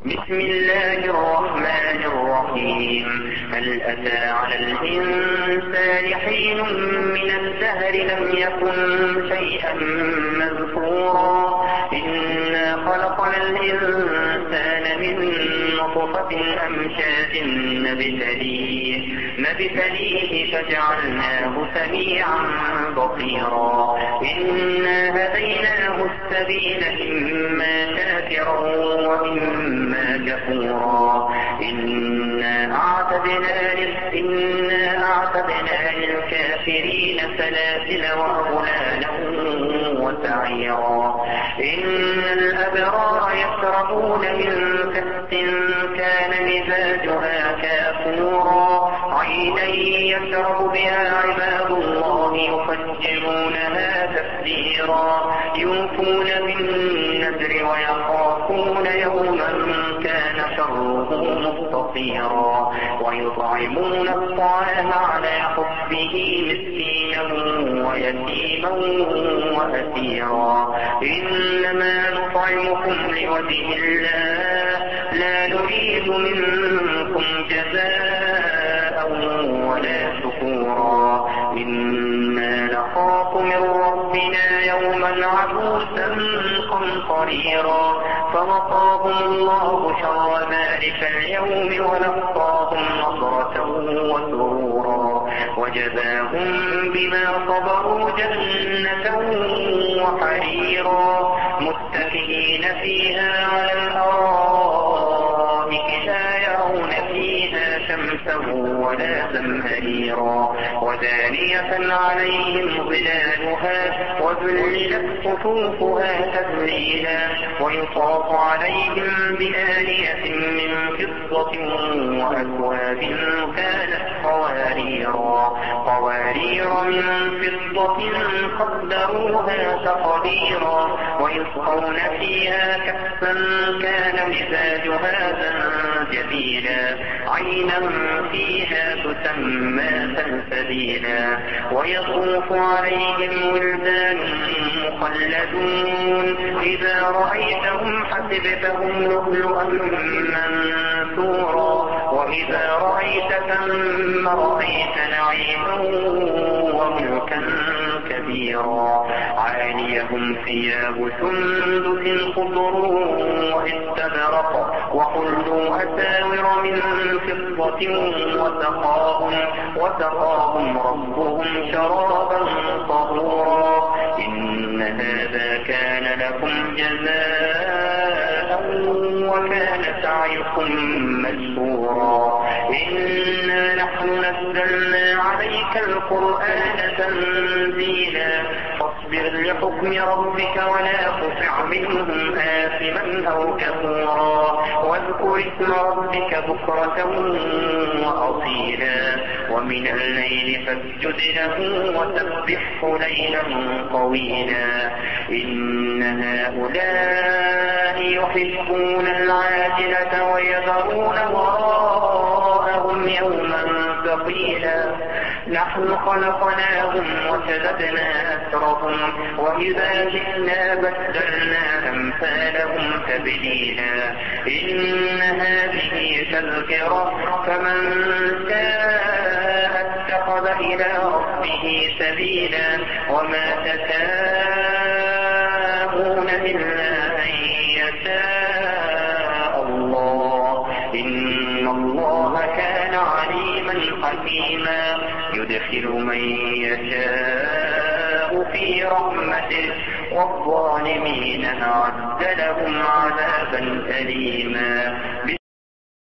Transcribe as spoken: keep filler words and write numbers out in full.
بسم الله الرحمن الرحيم. هل أتى على الإنسان حين من الدهر لم يكن شيئا مذكورا إنا خلقنا الإنسان من نطفة أمشاج نبتليه نبتليه فجعلناه سميعا بصيرا إنا هديناه السبيل إما شاكرا وإما كفورا إنا أعتدنا إنا أعتدنا للكافرين سلاسل وأغلالا وسعيرا إن الأبرار يشربون من كأس كان مزاجها كافورا عينا يشرب بها عباد الله يفجرونها تفجيرا يوفون بالنذر ويخافون يوما كان شره مستطيرا ويطعمون الطعام على حبه مسكينا ويتيما وأسيرا إنما نطعمكم لوجه الله لا نريد منكم جزاء ولا شكورا إنا نخاف من ربنا يوما عبوسا قمطريرا فوقاهم الله شر ذلك اليوم ولقاهم نضرة وسرورا وجزاهم بما صبروا جنة وحريرا متكئين فيها على الأرائك لا يرون فيها شمسا ولا زمهريرا ودانية عليهم ظلالها وذللت قطوفها تذليلا ويطاف عليهم بآنية من فضة وأكواب كانت قواريرا قوارير من فضة قدروها تقديرا ويسقون فيها كأسا كان مزاجها زنجبيلا عينا فيها تسمى سلسبيلا ويطوف عليهم ولدان مخلدون إذا رأيتهم حسبتهم لؤلؤا منثورا وإذا رأيت ثم رأيت نعيما وملكا كبيرا عاليهم ثياب سندس خضر واستبرق وحلوا أساور من فضة وسقاهم, وسقاهم ربهم شرابا طهورا إن هذا كان لكم جزاء وكان سعيكم مشكورا إنا نحن نزلنا عليك القرآن تنزيلا فاصبر لحكم ربك ولا تطع منهم آثما أو كفورا واذكر اسم ربك بكرة وأصيلا ومن الليل فاسجد له وسبحه ليلا طويلا إن هؤلاء يحبون العاجلة ويذرون وراءهم يوما ثقيلا نحن خلقناهم وشددنا أسرهم وإذا جئنا بدلنا أمثالهم تبديلا إن هذه تذكرة فمن شاء اتخذ إلى ربه سبيلا وما تشاءون إلا أن يشاء الله إن الله كان عليما حكيما يدخل من يشاء في رحمته والظالمين أعد لهم عذابا أليما.